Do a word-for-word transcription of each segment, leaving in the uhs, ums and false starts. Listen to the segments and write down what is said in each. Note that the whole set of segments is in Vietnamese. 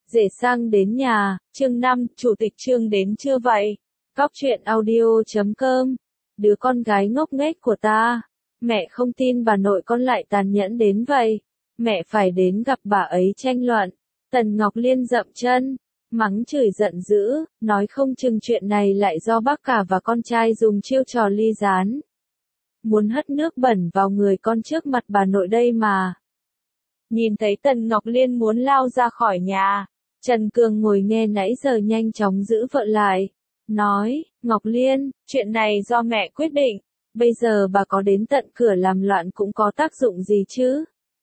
Rể sang đến nhà, chương năm, chủ tịch Trương đến chưa vậy? Cóc truyện audio chấm com. Đứa con gái ngốc nghếch của ta. Mẹ không tin bà nội con lại tàn nhẫn đến vậy. Mẹ phải đến gặp bà ấy tranh luận. Tần Ngọc Liên dậm chân, mắng chửi giận dữ, nói không chừng chuyện này lại do bác cả và con trai dùng chiêu trò ly gián. Muốn hất nước bẩn vào người con trước mặt bà nội đây mà. Nhìn thấy Tần Ngọc Liên muốn lao ra khỏi nhà, Trần Cường ngồi nghe nãy giờ nhanh chóng giữ vợ lại. Nói, Ngọc Liên, chuyện này do mẹ quyết định, bây giờ bà có đến tận cửa làm loạn cũng có tác dụng gì chứ?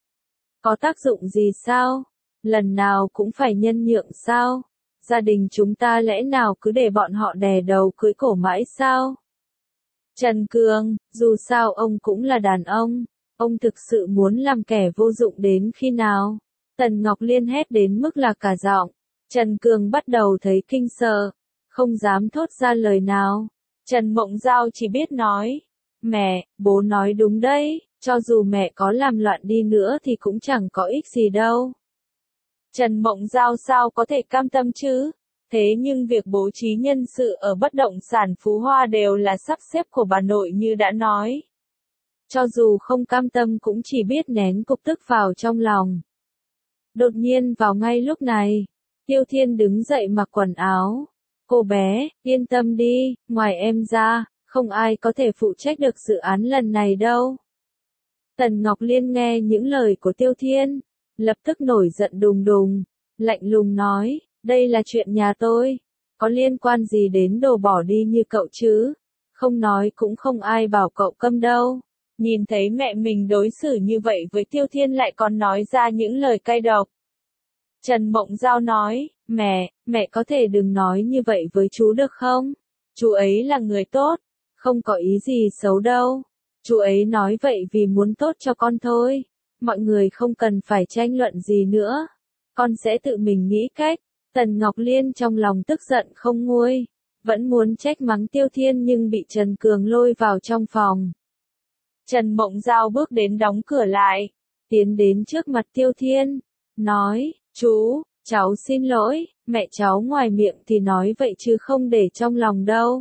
Có tác dụng gì sao? Lần nào cũng phải nhân nhượng sao? Gia đình chúng ta lẽ nào cứ để bọn họ đè đầu cưỡi cổ mãi sao? Trần Cường, dù sao ông cũng là đàn ông, ông thực sự muốn làm kẻ vô dụng đến khi nào? Tần Ngọc Liên hét đến mức là cả giọng. Trần Cường bắt đầu thấy kinh sợ, không dám thốt ra lời nào. Trần Mộng Giao chỉ biết nói, mẹ, bố nói đúng đấy, cho dù mẹ có làm loạn đi nữa thì cũng chẳng có ích gì đâu. Trần Mộng Giao sao có thể cam tâm chứ? Thế nhưng việc bố trí nhân sự ở bất động sản Phú Hoa đều là sắp xếp của bà nội như đã nói. Cho dù không cam tâm cũng chỉ biết nén cục tức vào trong lòng. Đột nhiên vào ngay lúc này, Tiêu Thiên đứng dậy mặc quần áo. Cô bé, yên tâm đi, ngoài em ra, không ai có thể phụ trách được dự án lần này đâu. Tần Ngọc Liên nghe những lời của Tiêu Thiên, lập tức nổi giận đùng đùng, lạnh lùng nói, đây là chuyện nhà tôi, có liên quan gì đến đồ bỏ đi như cậu chứ? Không nói cũng không ai bảo cậu câm đâu. Nhìn thấy mẹ mình đối xử như vậy với Tiêu Thiên lại còn nói ra những lời cay độc. Trần Mộng Giao nói, mẹ, mẹ có thể đừng nói như vậy với chú được không? Chú ấy là người tốt, không có ý gì xấu đâu. Chú ấy nói vậy vì muốn tốt cho con thôi. Mọi người không cần phải tranh luận gì nữa. Con sẽ tự mình nghĩ cách. Tần Ngọc Liên trong lòng tức giận không nguôi. Vẫn muốn trách mắng Tiêu Thiên nhưng bị Trần Cường lôi vào trong phòng. Trần Mộng Giao bước đến đóng cửa lại. Tiến đến trước mặt Tiêu Thiên. Nói, chú, cháu xin lỗi, mẹ cháu ngoài miệng thì nói vậy chứ không để trong lòng đâu.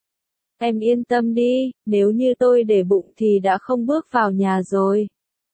Em yên tâm đi, nếu như tôi để bụng thì đã không bước vào nhà rồi.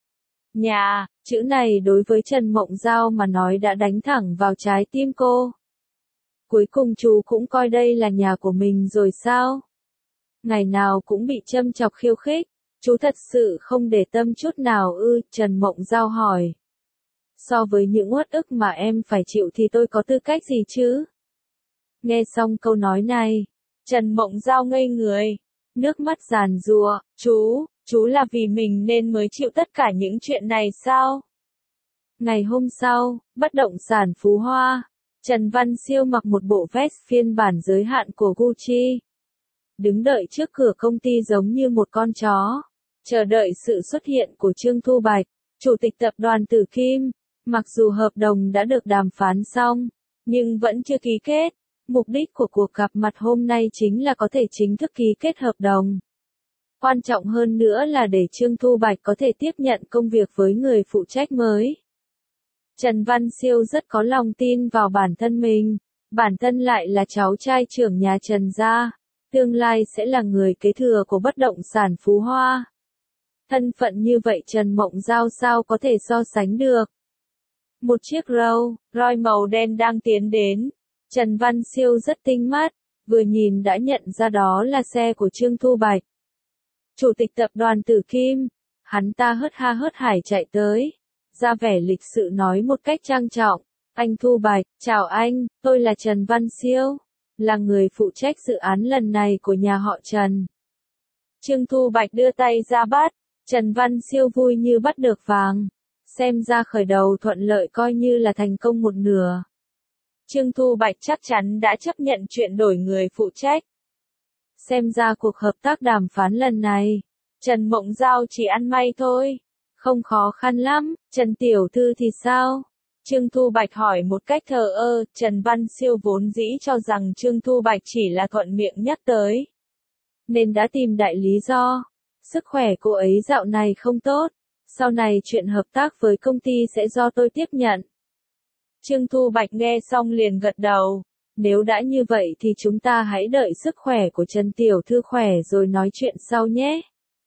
Nhà, chữ này đối với Trần Mộng Giao mà nói đã đánh thẳng vào trái tim cô. Cuối cùng chú cũng coi đây là nhà của mình rồi sao? Ngày nào cũng bị châm chọc khiêu khích, chú thật sự không để tâm chút nào ư? Trần Mộng Giao hỏi. So với những uất ức mà em phải chịu thì tôi có tư cách gì chứ? Nghe xong câu nói này, Trần Mộng Giao ngây người, nước mắt giàn giụa, chú, chú là vì mình nên mới chịu tất cả những chuyện này sao? Ngày hôm sau, bất động sản Phú Hoa, Trần Văn Siêu mặc một bộ vest phiên bản giới hạn của Gucci. Đứng đợi trước cửa công ty giống như một con chó, chờ đợi sự xuất hiện của Trương Thu Bạch, chủ tịch tập đoàn Tử Kim. Mặc dù hợp đồng đã được đàm phán xong, nhưng vẫn chưa ký kết. Mục đích của cuộc gặp mặt hôm nay chính là có thể chính thức ký kết hợp đồng. Quan trọng hơn nữa là để Trương Thu Bạch có thể tiếp nhận công việc với người phụ trách mới. Trần Văn Siêu rất có lòng tin vào bản thân mình, bản thân lại là cháu trai trưởng nhà Trần gia, tương lai sẽ là người kế thừa của bất động sản Phú Hoa. Thân phận như vậy Trần Mộng Giao sao có thể so sánh được. Một chiếc Rolls Royce màu đen đang tiến đến. Trần Văn Siêu rất tinh mắt, vừa nhìn đã nhận ra đó là xe của Trương Thu Bạch. Chủ tịch tập đoàn Tử Kim, hắn ta hớt ha hớt hải chạy tới, ra vẻ lịch sự nói một cách trang trọng, anh Thu Bạch, chào anh, tôi là Trần Văn Siêu, là người phụ trách dự án lần này của nhà họ Trần. Trương Thu Bạch đưa tay ra bắt, Trần Văn Siêu vui như bắt được vàng, xem ra khởi đầu thuận lợi coi như là thành công một nửa. Trương Thu Bạch chắc chắn đã chấp nhận chuyện đổi người phụ trách. Xem ra cuộc hợp tác đàm phán lần này, Trần Mộng Giao chỉ ăn may thôi. Không khó khăn lắm, Trần Tiểu Thư thì sao? Trương Thu Bạch hỏi một cách thờ ơ, Trần Văn Siêu vốn dĩ cho rằng Trương Thu Bạch chỉ là thuận miệng nhắc tới. Nên đã tìm đại lý do. Sức khỏe cô ấy dạo này không tốt. Sau này chuyện hợp tác với công ty sẽ do tôi tiếp nhận. Trương Thu Bạch nghe xong liền gật đầu. Nếu đã như vậy thì chúng ta hãy đợi sức khỏe của Trần Tiểu Thư khỏe rồi nói chuyện sau nhé.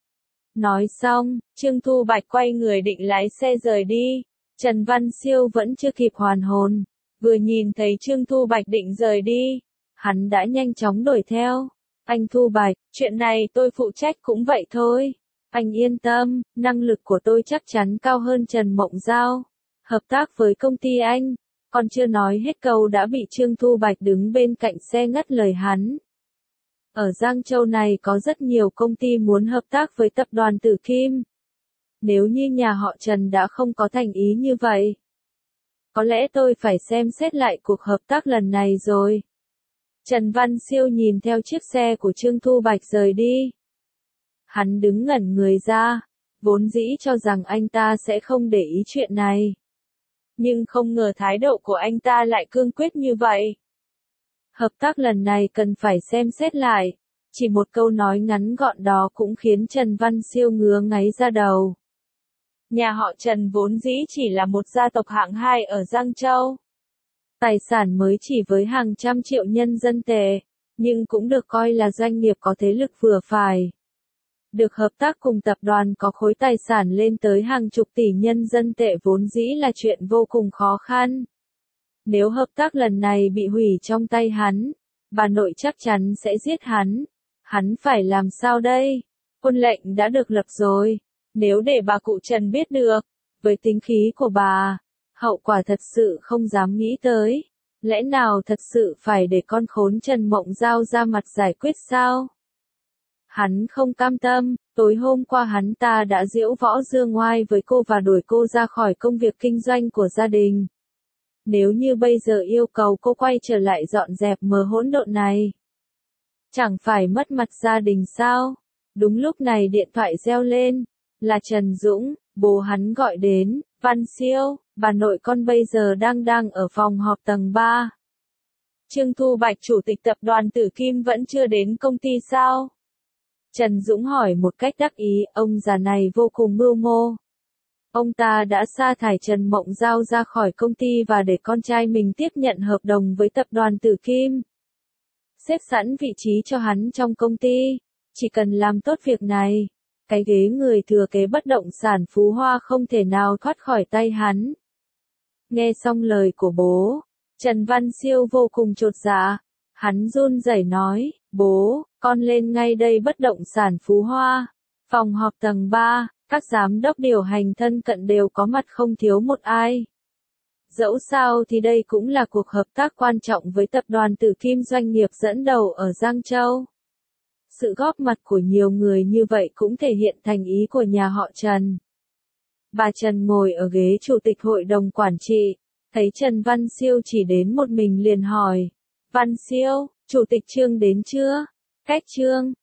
Nói xong, Trương Thu Bạch quay người định lái xe rời đi. Trần Văn Siêu vẫn chưa kịp hoàn hồn. Vừa nhìn thấy Trương Thu Bạch định rời đi, hắn đã nhanh chóng đuổi theo. Anh Thu Bạch, chuyện này tôi phụ trách cũng vậy thôi. Anh yên tâm, năng lực của tôi chắc chắn cao hơn Trần Mộng Giao. Hợp tác với công ty anh. Còn chưa nói hết câu đã bị Trương Thu Bạch đứng bên cạnh xe ngắt lời hắn. Ở Giang Châu này có rất nhiều công ty muốn hợp tác với tập đoàn Tử Kim. Nếu như nhà họ Trần đã không có thành ý như vậy, có lẽ tôi phải xem xét lại cuộc hợp tác lần này rồi. Trần Văn Siêu nhìn theo chiếc xe của Trương Thu Bạch rời đi. Hắn đứng ngẩn người ra, vốn dĩ cho rằng anh ta sẽ không để ý chuyện này. Nhưng không ngờ thái độ của anh ta lại cương quyết như vậy. Hợp tác lần này cần phải xem xét lại. Chỉ một câu nói ngắn gọn đó cũng khiến Trần Văn Siêu ngứa ngáy ra đầu. Nhà họ Trần vốn dĩ chỉ là một gia tộc hạng hai ở Giang Châu. Tài sản mới chỉ với hàng trăm triệu nhân dân tệ, nhưng cũng được coi là doanh nghiệp có thế lực vừa phải. Được hợp tác cùng tập đoàn có khối tài sản lên tới hàng chục tỷ nhân dân tệ vốn dĩ là chuyện vô cùng khó khăn. Nếu hợp tác lần này bị hủy trong tay hắn, bà nội chắc chắn sẽ giết hắn. Hắn phải làm sao đây? Quân lệnh đã được lập rồi. Nếu để bà cụ Trần biết được, với tính khí của bà, hậu quả thật sự không dám nghĩ tới. Lẽ nào thật sự phải để con khốn Trần Mộng Giao ra mặt giải quyết sao? Hắn không cam tâm, tối hôm qua hắn ta đã giễu võ dương ngoai với cô và đuổi cô ra khỏi công việc kinh doanh của gia đình. Nếu như bây giờ yêu cầu cô quay trở lại dọn dẹp mớ hỗn độn này, chẳng phải mất mặt gia đình sao? Đúng lúc này điện thoại reo lên, là Trần Dũng, bố hắn gọi đến. Văn Siêu, bà nội con bây giờ đang đang ở phòng họp tầng ba. Trương Thu Bạch chủ tịch tập đoàn Tử Kim vẫn chưa đến công ty sao? Trần Dũng hỏi một cách đắc ý, ông già này vô cùng mưu mô. Ông ta đã sa thải Trần Mộng Giao ra khỏi công ty và để con trai mình tiếp nhận hợp đồng với tập đoàn Tử Kim. Xếp sẵn vị trí cho hắn trong công ty, chỉ cần làm tốt việc này, cái ghế người thừa kế bất động sản Phú Hoa không thể nào thoát khỏi tay hắn. Nghe xong lời của bố, Trần Văn Siêu vô cùng chột dạ. Hắn run rẩy nói, bố, con lên ngay đây bất động sản Phú Hoa. Phòng họp tầng ba, các giám đốc điều hành thân cận đều có mặt không thiếu một ai. Dẫu sao thì đây cũng là cuộc hợp tác quan trọng với tập đoàn Tử Kim, doanh nghiệp dẫn đầu ở Giang Châu. Sự góp mặt của nhiều người như vậy cũng thể hiện thành ý của nhà họ Trần. Bà Trần ngồi ở ghế chủ tịch hội đồng quản trị, thấy Trần Văn Siêu chỉ đến một mình liền hỏi. Văn Siêu, chủ tịch Trương đến chưa? Cách Trương,